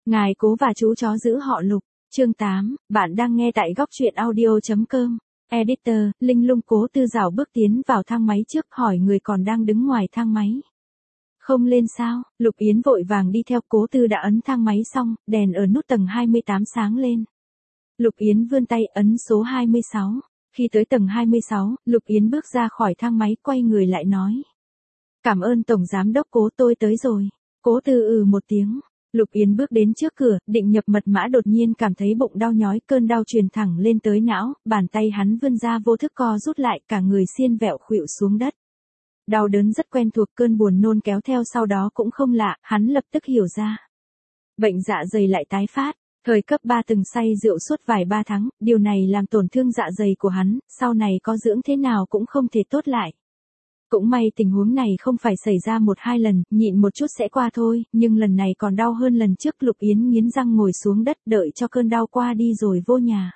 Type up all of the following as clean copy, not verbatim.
Ngài cố và chú chó giữ họ Lục. Chương 8, bạn đang nghe tại góc truyện audio.com. Editor, Linh Lung Cố Tư rảo bước tiến vào thang máy trước hỏi người còn đang đứng ngoài thang máy. Không lên sao? Lục Yến vội vàng đi theo. Cố Tư đã ấn thang máy xong, đèn ở nút tầng 28 sáng lên. Lục Yến vươn tay ấn số 26. Khi tới tầng 26, Lục Yến bước ra khỏi thang máy quay người lại nói. Cảm ơn Tổng Giám đốc Cố, tôi tới rồi. Cố Tư một tiếng. Lục Yến bước đến trước cửa, định nhập mật mã đột nhiên cảm thấy bụng đau nhói, cơn đau truyền thẳng lên tới não, bàn tay hắn vươn ra vô thức co rút lại, cả người xiên vẹo khuỵu xuống đất. Đau đớn rất quen thuộc, cơn buồn nôn kéo theo sau đó cũng không lạ, hắn lập tức hiểu ra. Bệnh dạ dày lại tái phát, thời cấp 3 từng say rượu suốt vài 3 tháng, điều này làm tổn thương dạ dày của hắn, sau này có dưỡng thế nào cũng không thể tốt lại. Cũng may tình huống này không phải xảy ra 1-2 lần, nhịn một chút sẽ qua thôi, nhưng lần này còn đau hơn lần trước. Lục Yến nghiến răng ngồi xuống đất đợi cho cơn đau qua đi rồi vô nhà.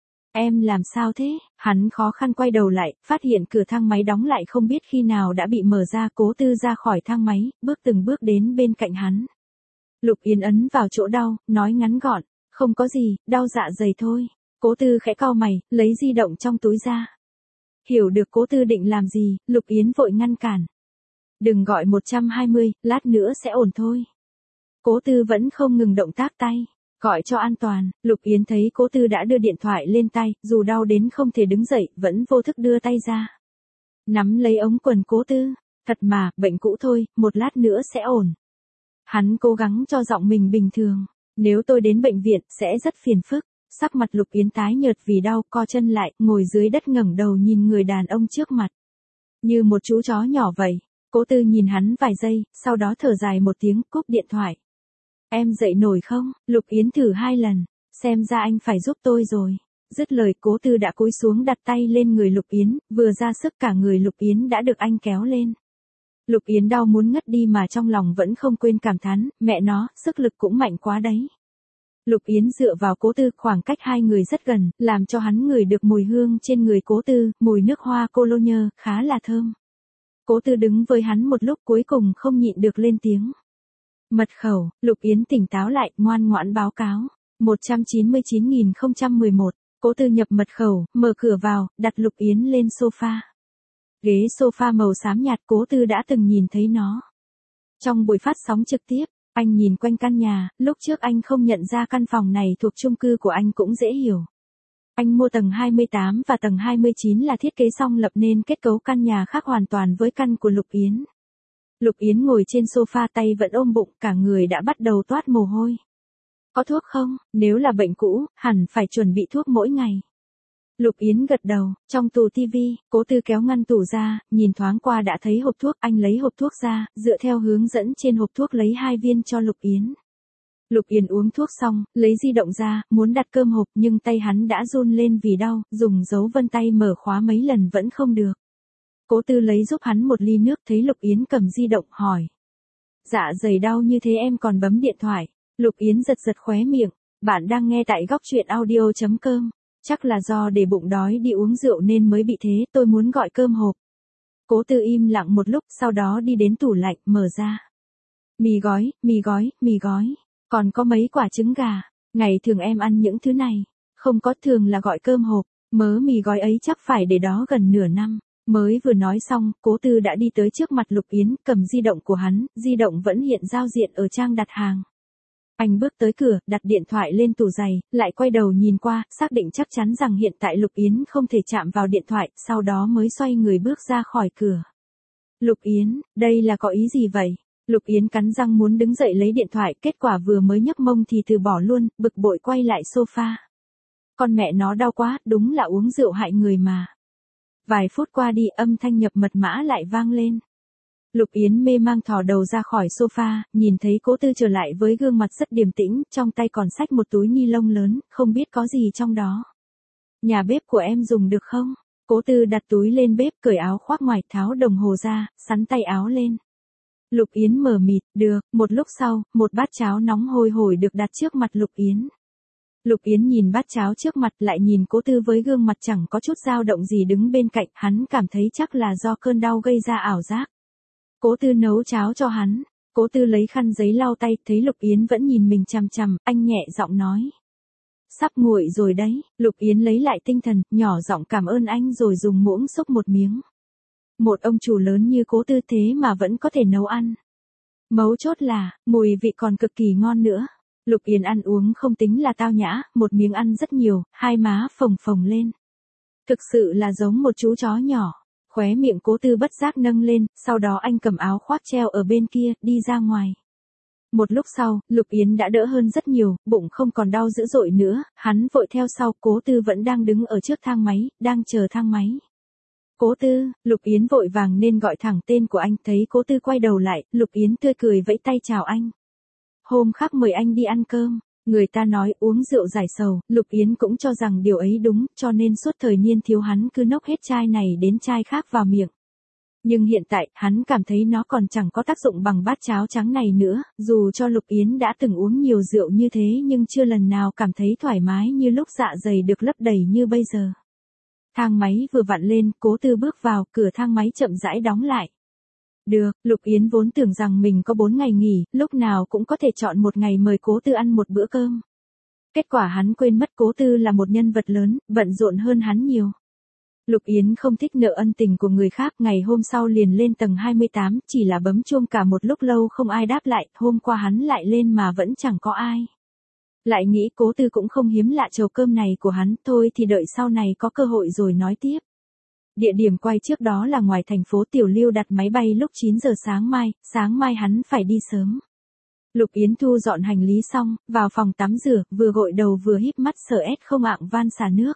Em làm sao thế? Hắn khó khăn quay đầu lại, phát hiện cửa thang máy đóng lại không biết khi nào đã bị mở ra. Cố Tư ra khỏi thang máy, bước từng bước đến bên cạnh hắn. Lục Yến ấn vào chỗ đau, nói ngắn gọn, không có gì, đau dạ dày thôi. Cố Tư khẽ cau mày, lấy di động trong túi ra. Hiểu được Cố Tư định làm gì, Lục Yến vội ngăn cản. Đừng gọi 120, lát nữa sẽ ổn thôi. Cố Tư vẫn không ngừng động tác tay. Gọi cho an toàn. Lục Yến thấy Cố Tư đã đưa điện thoại lên tay, dù đau đến không thể đứng dậy, vẫn vô thức đưa tay ra. Nắm lấy ống quần Cố Tư. Thật mà, bệnh cũ thôi, một lát nữa sẽ ổn. Hắn cố gắng cho giọng mình bình thường. Nếu tôi đến bệnh viện, sẽ rất phiền phức. Sắc mặt Lục Yến tái nhợt vì đau, co chân lại, ngồi dưới đất ngẩng đầu nhìn người đàn ông trước mặt. Như một chú chó nhỏ vậy. Cố Tư nhìn hắn vài giây, sau đó thở dài một tiếng, cúp điện thoại. Em dậy nổi không? Lục Yến thử 2 lần. Xem ra anh phải giúp tôi rồi. Dứt lời Cố Tư đã cúi xuống đặt tay lên người Lục Yến, vừa ra sức cả người Lục Yến đã được anh kéo lên. Lục Yến đau muốn ngất đi mà trong lòng vẫn không quên cảm thán, mẹ nó, sức lực cũng mạnh quá đấy. Lục Yến dựa vào Cố Tư, khoảng cách hai người rất gần, làm cho hắn ngửi được mùi hương trên người Cố Tư, mùi nước hoa cologne, khá là thơm. Cố Tư đứng với hắn một lúc cuối cùng không nhịn được lên tiếng. Mật khẩu. Lục Yến tỉnh táo lại, ngoan ngoãn báo cáo. 199.011. Cố Tư nhập mật khẩu, mở cửa vào, đặt Lục Yến lên sofa. Ghế sofa màu xám nhạt, Cố Tư đã từng nhìn thấy nó. Trong buổi phát sóng trực tiếp, anh nhìn quanh căn nhà, lúc trước anh không nhận ra căn phòng này thuộc chung cư của anh cũng dễ hiểu. Anh mua tầng 28 và tầng 29 là thiết kế song lập nên kết cấu căn nhà khác hoàn toàn với căn của Lục Yến. Lục Yến ngồi trên sofa tay vẫn ôm bụng, cả người đã bắt đầu toát mồ hôi. Có thuốc không? Nếu là bệnh cũ, hẳn phải chuẩn bị thuốc mỗi ngày. Lục Yến gật đầu. Trong tủ tivi, Cố Tư kéo ngăn tủ ra, nhìn thoáng qua đã thấy hộp thuốc, anh lấy hộp thuốc ra, dựa theo hướng dẫn trên hộp thuốc lấy 2 viên cho Lục Yến. Lục Yến uống thuốc xong, lấy di động ra, muốn đặt cơm hộp nhưng tay hắn đã run lên vì đau, dùng dấu vân tay mở khóa mấy lần vẫn không được. Cố Tư lấy giúp hắn một ly nước, thấy Lục Yến cầm di động hỏi. Dạ dày đau như thế em còn bấm điện thoại. Lục Yến giật giật khóe miệng. Bạn đang nghe tại góc truyện audio.com. Chắc là do để bụng đói đi uống rượu nên mới bị thế, tôi muốn gọi cơm hộp. Cố Tư im lặng một lúc, sau đó đi đến tủ lạnh, mở ra. Mì gói, mì gói, mì gói. Còn có mấy quả trứng gà. Ngày thường em ăn những thứ này. Không có, thường là gọi cơm hộp. Mớ mì gói ấy chắc phải để đó gần nửa năm. Mới vừa nói xong, Cố Tư đã đi tới trước mặt Lục Yến, cầm di động của hắn, di động vẫn hiện giao diện ở trang đặt hàng. Anh bước tới cửa, đặt điện thoại lên tủ giày, lại quay đầu nhìn qua, xác định chắc chắn rằng hiện tại Lục Yến không thể chạm vào điện thoại, sau đó mới xoay người bước ra khỏi cửa. Lục Yến, đây là có ý gì vậy? Lục Yến cắn răng muốn đứng dậy lấy điện thoại, kết quả vừa mới nhấc mông thì từ bỏ luôn, bực bội quay lại sofa. Con mẹ nó đau quá, đúng là uống rượu hại người mà. Vài phút qua đi, âm thanh nhập mật mã lại vang lên. Lục Yến mê mang thò đầu ra khỏi sofa, nhìn thấy Cố Tư trở lại với gương mặt rất điềm tĩnh, trong tay còn xách một túi ni lông lớn, không biết có gì trong đó. Nhà bếp của em dùng được không? Cố Tư đặt túi lên bếp, cởi áo khoác ngoài, tháo đồng hồ ra, xắn tay áo lên. Lục Yến mờ mịt, được. Một lúc sau, một bát cháo nóng hôi hổi được đặt trước mặt Lục Yến. Lục Yến nhìn bát cháo trước mặt lại nhìn Cố Tư với gương mặt chẳng có chút dao động gì đứng bên cạnh, hắn cảm thấy chắc là do cơn đau gây ra ảo giác. Cố Tư nấu cháo cho hắn. Cố Tư lấy khăn giấy lau tay, thấy Lục Yến vẫn nhìn mình chằm chằm, anh nhẹ giọng nói. Sắp nguội rồi đấy. Lục Yến lấy lại tinh thần, nhỏ giọng cảm ơn anh rồi dùng muỗng xúc một miếng. Một ông chủ lớn như Cố Tư thế mà vẫn có thể nấu ăn. Mấu chốt là, mùi vị còn cực kỳ ngon nữa. Lục Yến ăn uống không tính là tao nhã, một miếng ăn rất nhiều, hai má phồng phồng lên. Thực sự là giống một chú chó nhỏ. Khóe miệng Cố Tư bất giác nâng lên, sau đó anh cầm áo khoác treo ở bên kia, đi ra ngoài. Một lúc sau, Lục Yến đã đỡ hơn rất nhiều, bụng không còn đau dữ dội nữa, hắn vội theo sau, Cố Tư vẫn đang đứng ở trước thang máy, đang chờ thang máy. Cố Tư, Lục Yến vội vàng nên gọi thẳng tên của anh, thấy Cố Tư quay đầu lại, Lục Yến tươi cười vẫy tay chào anh. Hôm khác mời anh đi ăn cơm, người ta nói uống rượu giải sầu, Lục Yến cũng cho rằng điều ấy đúng, cho nên suốt thời niên thiếu hắn cứ nốc hết chai này đến chai khác vào miệng. Nhưng hiện tại, hắn cảm thấy nó còn chẳng có tác dụng bằng bát cháo trắng này nữa, dù cho Lục Yến đã từng uống nhiều rượu như thế nhưng chưa lần nào cảm thấy thoải mái như lúc dạ dày được lấp đầy như bây giờ. Thang máy vừa vặn lên, Cố Tư bước vào, cửa thang máy chậm rãi đóng lại. Được, Lục Yến vốn tưởng rằng mình có 4 ngày nghỉ, lúc nào cũng có thể chọn một ngày mời Cố Tư ăn một bữa cơm. Kết quả hắn quên mất Cố Tư là một nhân vật lớn, bận rộn hơn hắn nhiều. Lục Yến không thích nợ ân tình của người khác, ngày hôm sau liền lên tầng 28, chỉ là bấm chuông cả một lúc lâu không ai đáp lại, hôm qua hắn lại lên mà vẫn chẳng có ai. Lại nghĩ Cố Tư cũng không hiếm lạ chầu cơm này của hắn, thôi thì đợi sau này có cơ hội rồi nói tiếp. Địa điểm quay trước đó là ngoài thành phố Tiểu Lưu, đặt máy bay lúc 9 giờ sáng mai hắn phải đi sớm. Lục Yến thu dọn hành lý xong, vào phòng tắm rửa, vừa gội đầu vừa híp mắt sợ không ạng van xả nước.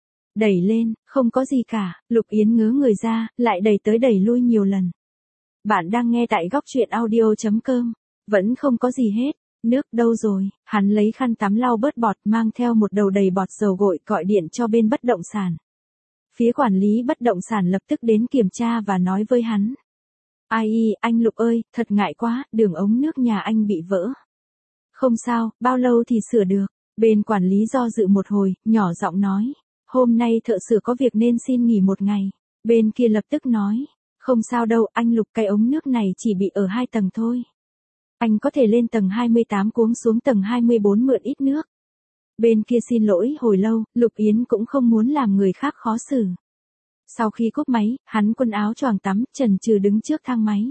Đẩy lên, không có gì cả, Lục Yến ngớ người ra, lại đẩy tới đẩy lui nhiều lần. Bạn đang nghe tại góc truyện audio.com, vẫn không có gì hết, nước đâu rồi, hắn lấy khăn tắm lau bớt bọt, mang theo một đầu đầy bọt dầu gội, gọi điện cho bên bất động sản. Phía quản lý bất động sản lập tức đến kiểm tra và nói với hắn. Ai, anh Lục ơi, thật ngại quá, đường ống nước nhà anh bị vỡ. Không sao, bao lâu thì sửa được, bên quản lý do dự một hồi, nhỏ giọng nói. Hôm nay thợ sửa có việc nên xin nghỉ một ngày. Bên kia lập tức nói. Không sao đâu, anh Lục, cái ống nước này chỉ bị ở 2 tầng thôi. Anh có thể lên tầng 28 cuống xuống tầng 24 mượn ít nước. Bên kia xin lỗi hồi lâu, Lục Yến cũng không muốn làm người khác khó xử. Sau khi cúp máy, hắn quần áo choàng tắm, chần chừ đứng trước thang máy.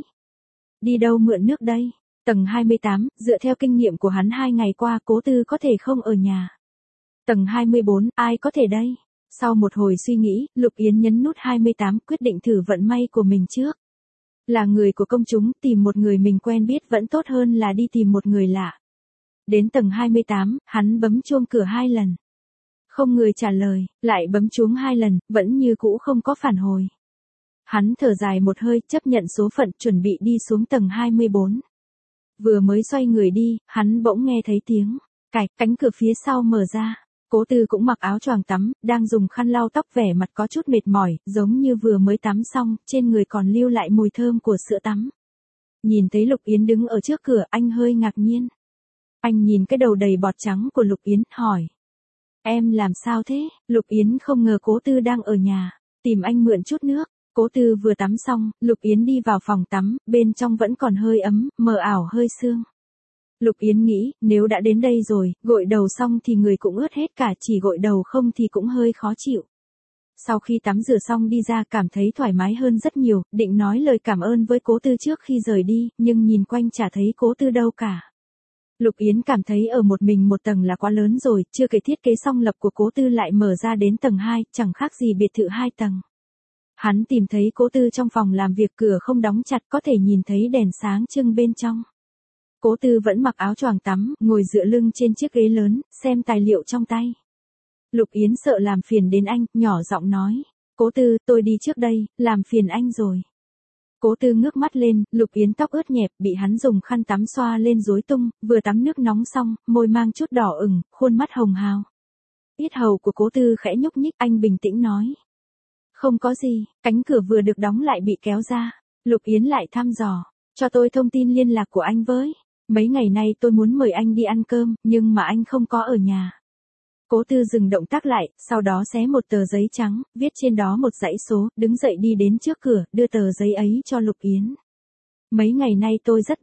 Đi đâu mượn nước đây? Tầng 28, dựa theo kinh nghiệm của hắn 2 ngày qua, Cố Tư có thể không ở nhà. Tầng 24, ai có thể đây? Sau một hồi suy nghĩ, Lục Yến nhấn nút 28, quyết định thử vận may của mình trước. Là người của công chúng, tìm một người mình quen biết vẫn tốt hơn là đi tìm một người lạ. Đến tầng 28, hắn bấm chuông cửa 2 lần. Không người trả lời, lại bấm chuông 2 lần, vẫn như cũ không có phản hồi. Hắn thở dài một hơi, chấp nhận số phận, chuẩn bị đi xuống tầng 24. Vừa mới xoay người đi, hắn bỗng nghe thấy tiếng cạch, cánh cửa phía sau mở ra. Cố Tư cũng mặc áo choàng tắm, đang dùng khăn lau tóc, vẻ mặt có chút mệt mỏi, giống như vừa mới tắm xong, trên người còn lưu lại mùi thơm của sữa tắm. Nhìn thấy Lục Yến đứng ở trước cửa, anh hơi ngạc nhiên. Anh nhìn cái đầu đầy bọt trắng của Lục Yến, hỏi. Em làm sao thế? Lục Yến không ngờ Cố Tư đang ở nhà, tìm anh mượn chút nước. Cố Tư vừa tắm xong, Lục Yến đi vào phòng tắm, bên trong vẫn còn hơi ấm, mờ ảo hơi sương. Lục Yến nghĩ, nếu đã đến đây rồi, gội đầu xong thì người cũng ướt hết cả, chỉ gội đầu không thì cũng hơi khó chịu. Sau khi tắm rửa xong đi ra cảm thấy thoải mái hơn rất nhiều, định nói lời cảm ơn với Cố Tư trước khi rời đi, nhưng nhìn quanh chả thấy Cố Tư đâu cả. Lục Yến cảm thấy ở một mình một tầng là quá lớn rồi, chưa kể thiết kế song lập của Cố Tư lại mở ra đến tầng 2, chẳng khác gì biệt thự 2 tầng. Hắn tìm thấy Cố Tư trong phòng làm việc, cửa không đóng chặt, có thể nhìn thấy đèn sáng trưng bên trong. Cố Tư vẫn mặc áo choàng tắm, ngồi dựa lưng trên chiếc ghế lớn, xem tài liệu trong tay. Lục Yến sợ làm phiền đến anh, nhỏ giọng nói. Cố Tư, tôi đi trước đây, làm phiền anh rồi. Cố Tư ngước mắt lên, Lục Yến tóc ướt nhẹp, bị hắn dùng khăn tắm xoa lên rối tung, vừa tắm nước nóng xong, môi mang chút đỏ ửng, khuôn mắt hồng hào. Yết hầu của Cố Tư khẽ nhúc nhích, anh bình tĩnh nói. Không có gì, cánh cửa vừa được đóng lại bị kéo ra. Lục Yến lại thăm dò, cho tôi thông tin liên lạc của anh với. Mấy ngày nay tôi muốn mời anh đi ăn cơm, nhưng mà anh không có ở nhà. Cố Tư dừng động tác lại, sau đó xé một tờ giấy trắng, viết trên đó một dãy số, đứng dậy đi đến trước cửa, đưa tờ giấy ấy cho Lục Yến. Mấy ngày nay tôi rất bận,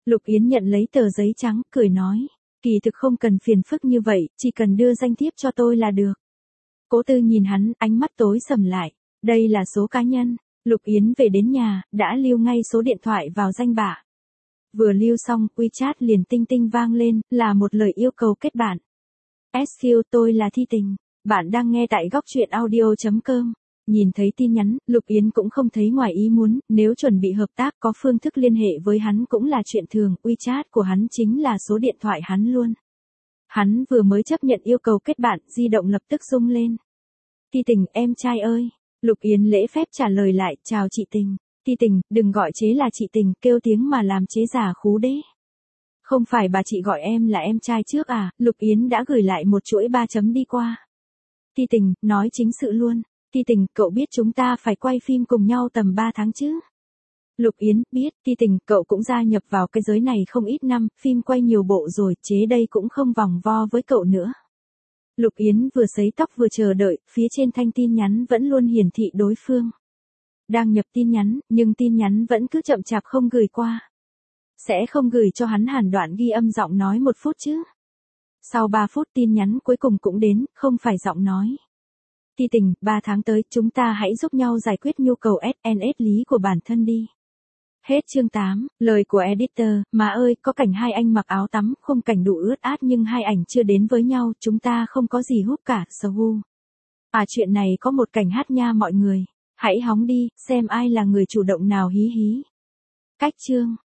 Lục Yến nhận lấy tờ giấy trắng, cười nói. Kỳ thực không cần phiền phức như vậy, chỉ cần đưa danh thiếp cho tôi là được. Cố Tư nhìn hắn, ánh mắt tối sầm lại. Đây là số cá nhân. Lục Yến về đến nhà, đã lưu ngay số điện thoại vào danh bạ. Vừa lưu xong, WeChat liền tinh tinh vang lên, là một lời yêu cầu kết bạn. SQ, tôi là Thi Tình. Bạn đang nghe tại góc truyện audio.com. Nhìn thấy tin nhắn, Lục Yến cũng không thấy ngoài ý muốn, nếu chuẩn bị hợp tác có phương thức liên hệ với hắn cũng là chuyện thường, WeChat của hắn chính là số điện thoại hắn luôn. Hắn vừa mới chấp nhận yêu cầu kết bạn, di động lập tức rung lên. Thi Tình, em trai ơi. Lục Yến lễ phép trả lời lại, chào chị Tình. Thi Tình, đừng gọi chế là chị Tình, kêu tiếng mà làm chế giả khú đấy. Không phải bà chị gọi em là em trai trước à, Lục Yến đã gửi lại một chuỗi 3 chấm đi qua. Thi Tình, nói chính sự luôn. Thi Tình, cậu biết chúng ta phải quay phim cùng nhau tầm 3 tháng chứ? Lục Yến, biết. Thi Tình, cậu cũng gia nhập vào cái giới này không ít năm, phim quay nhiều bộ rồi, chế đây cũng không vòng vo với cậu nữa. Lục Yến vừa sấy tóc vừa chờ đợi, phía trên thanh tin nhắn vẫn luôn hiển thị đối phương. Đang nhập tin nhắn, nhưng tin nhắn vẫn cứ chậm chạp không gửi qua. Sẽ không gửi cho hắn hàn đoạn ghi âm giọng nói 1 phút chứ? Sau 3 phút tin nhắn cuối cùng cũng đến, không phải giọng nói. Thi Tình, 3 tháng tới chúng ta hãy giúp nhau giải quyết nhu cầu SNS lý của bản thân đi. Hết chương 8, lời của editor, má ơi, có cảnh hai anh mặc áo tắm, khung cảnh đủ ướt át nhưng hai ảnh chưa đến với nhau, chúng ta không có gì húp cả, Sohu. À chuyện này có một cảnh hát nha mọi người. Hãy hóng đi, xem ai là người chủ động nào hí hí. Cách chương.